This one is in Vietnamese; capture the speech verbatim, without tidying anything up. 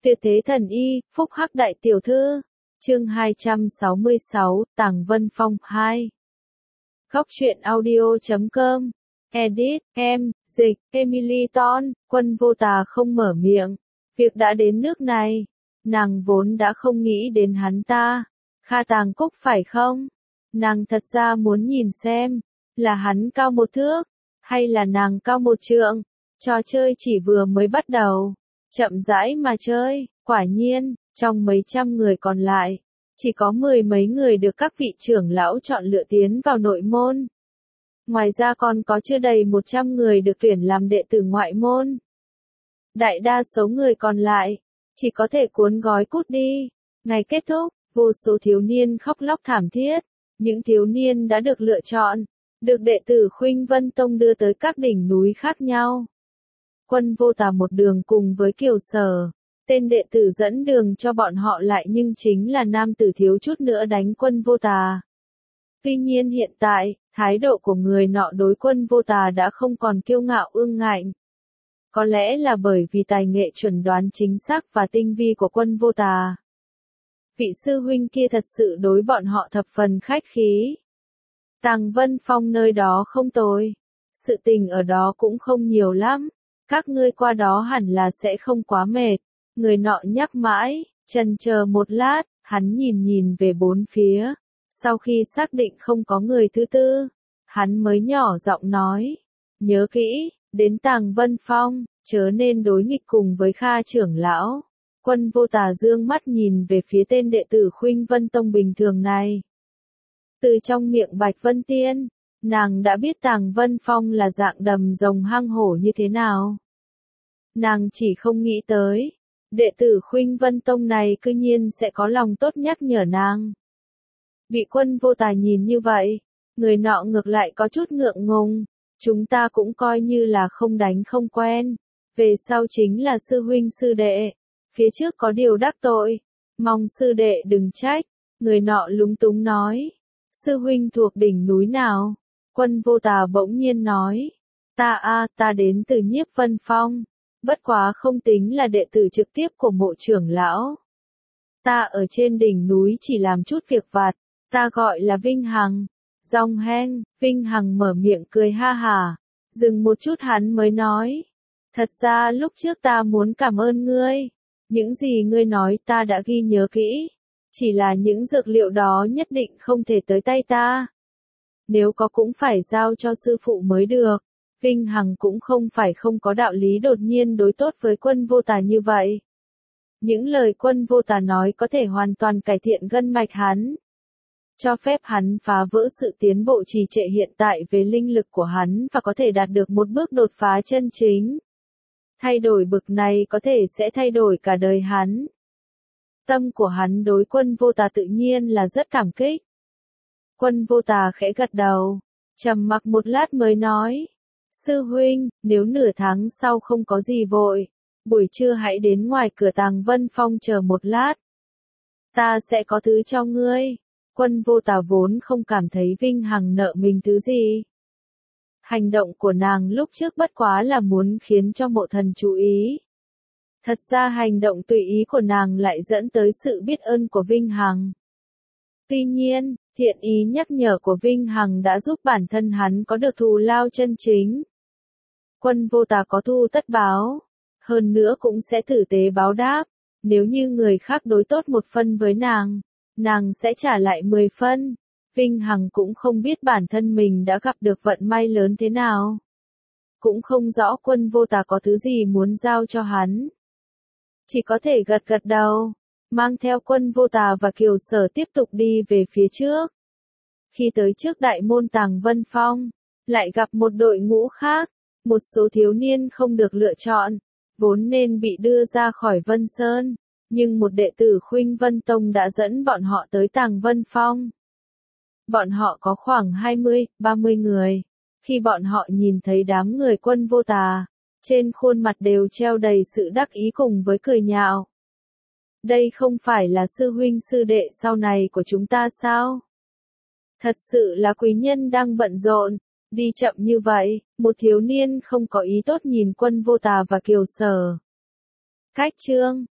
Tuyệt thế thần y, phúc hắc đại tiểu thư. Chương hai trăm sáu mươi sáu, Tàng Vân Phong hai. Góc truyện audio chấm com. Edit, em, dịch, Emily Ton, Quân Vô Tà không mở miệng. Việc đã đến nước này, nàng vốn đã không nghĩ đến hắn ta. Kha Tàng Cúc phải không? Nàng thật ra muốn nhìn xem, là hắn cao một thước, hay là nàng cao một trượng. Trò chơi chỉ vừa mới bắt đầu, chậm rãi mà chơi. Quả nhiên, trong mấy trăm người còn lại, chỉ có mười mấy người được các vị trưởng lão chọn lựa tiến vào nội môn. Ngoài ra còn có chưa đầy một trăm người được tuyển làm đệ tử ngoại môn. Đại đa số người còn lại, chỉ có thể cuốn gói cút đi. Ngày kết thúc, vô số thiếu niên khóc lóc thảm thiết. Những thiếu niên đã được lựa chọn, được đệ tử Khuynh Vân Tông đưa tới các đỉnh núi khác nhau. Quân Vô Tà một đường cùng với Kiều Sở, tên đệ tử dẫn đường cho bọn họ lại nhưng chính là nam tử thiếu chút nữa đánh Quân Vô Tà. Tuy nhiên hiện tại, thái độ của người nọ đối Quân Vô Tà đã không còn kiêu ngạo ương ngạnh. Có lẽ là bởi vì tài nghệ chuẩn đoán chính xác và tinh vi của Quân Vô Tà. Vị sư huynh kia thật sự đối bọn họ thập phần khách khí. Tàng Vân Phong nơi đó không tồi. Sự tình ở đó cũng không nhiều lắm. Các ngươi qua đó hẳn là sẽ không quá mệt. Người nọ nhắc mãi, chần chờ một lát, hắn nhìn nhìn về bốn phía. Sau khi xác định không có người thứ tư, hắn mới nhỏ giọng nói. Nhớ kỹ, đến Tàng Vân Phong, chớ nên đối nghịch cùng với Kha trưởng lão. Quân Vô Tà dương mắt nhìn về phía tên đệ tử Khuynh Vân Tông bình thường này. Từ trong miệng Bạch Vân Tiên, nàng đã biết Tàng Vân Phong là dạng đầm rồng hang hổ như thế nào. Nàng chỉ không nghĩ tới, đệ tử Khuynh Vân Tông này cư nhiên sẽ có lòng tốt nhắc nhở nàng. Bị Quân Vô Tà nhìn như vậy, người nọ ngược lại có chút ngượng ngùng. Chúng ta cũng coi như là không đánh không quen. Về sau chính là sư huynh sư đệ. Phía trước có điều đắc tội, mong sư đệ đừng trách. Người nọ lúng túng nói. Sư huynh thuộc đỉnh núi nào? Quân Vô Tà bỗng nhiên nói. Ta a ta đến từ Nhiếp Vân Phong. Bất quá không tính là đệ tử trực tiếp của mộ trưởng lão. Ta ở trên đỉnh núi chỉ làm chút việc vặt. Ta gọi là Vinh Hằng. Dòng hen, Vinh Hằng mở miệng cười ha hà. Dừng một chút hắn mới nói. Thật ra lúc trước ta muốn cảm ơn ngươi. Những gì ngươi nói ta đã ghi nhớ kỹ. Chỉ là những dược liệu đó nhất định không thể tới tay ta. Nếu có cũng phải giao cho sư phụ mới được. Vinh Hằng cũng không phải không có đạo lý đột nhiên đối tốt với Quân Vô Tà như vậy. Những lời Quân Vô Tà nói có thể hoàn toàn cải thiện gân mạch hắn. Cho phép hắn phá vỡ sự tiến bộ trì trệ hiện tại về linh lực của hắn và có thể đạt được một bước đột phá chân chính. Thay đổi bực này có thể sẽ thay đổi cả đời hắn. Tâm của hắn đối Quân Vô Tà tự nhiên là rất cảm kích. Quân Vô Tà khẽ gật đầu, trầm mặc một lát mới nói. Sư huynh, nếu nửa tháng sau không có gì vội, buổi trưa hãy đến ngoài cửa Tàng Vân Phong chờ một lát. Ta sẽ có thứ cho ngươi. Quân Vô Tà vốn không cảm thấy Vinh Hằng nợ mình thứ gì. Hành động của nàng lúc trước bất quá là muốn khiến cho mộ thần chú ý. Thật ra hành động tùy ý của nàng lại dẫn tới sự biết ơn của Vinh Hằng. Tuy nhiên, thiện ý nhắc nhở của Vinh Hằng đã giúp bản thân hắn có được thù lao chân chính. Quân Vô Tà có thù tất báo, hơn nữa cũng sẽ tử tế báo đáp. Nếu như người khác đối tốt một phân với nàng, nàng sẽ trả lại mười phân. Vinh Hằng cũng không biết bản thân mình đã gặp được vận may lớn thế nào. Cũng không rõ Quân Vô Tà có thứ gì muốn giao cho hắn. Chỉ có thể gật gật đầu, mang theo Quân Vô Tà và Kiều Sở tiếp tục đi về phía trước. Khi tới trước đại môn Tàng Vân Phong, lại gặp một đội ngũ khác, một số thiếu niên không được lựa chọn, vốn nên bị đưa ra khỏi Vân Sơn, nhưng một đệ tử Khuynh Vân Tông đã dẫn bọn họ tới Tàng Vân Phong. Bọn họ có khoảng hai mươi, ba mươi người. Khi bọn họ nhìn thấy đám người Quân Vô Tà, trên khuôn mặt đều treo đầy sự đắc ý cùng với cười nhạo. Đây không phải là sư huynh sư đệ sau này của chúng ta sao? Thật sự là quý nhân đang bận rộn, đi chậm như vậy. Một thiếu niên không có ý tốt nhìn Quân Vô Tà và Kiều Sở. Cách chương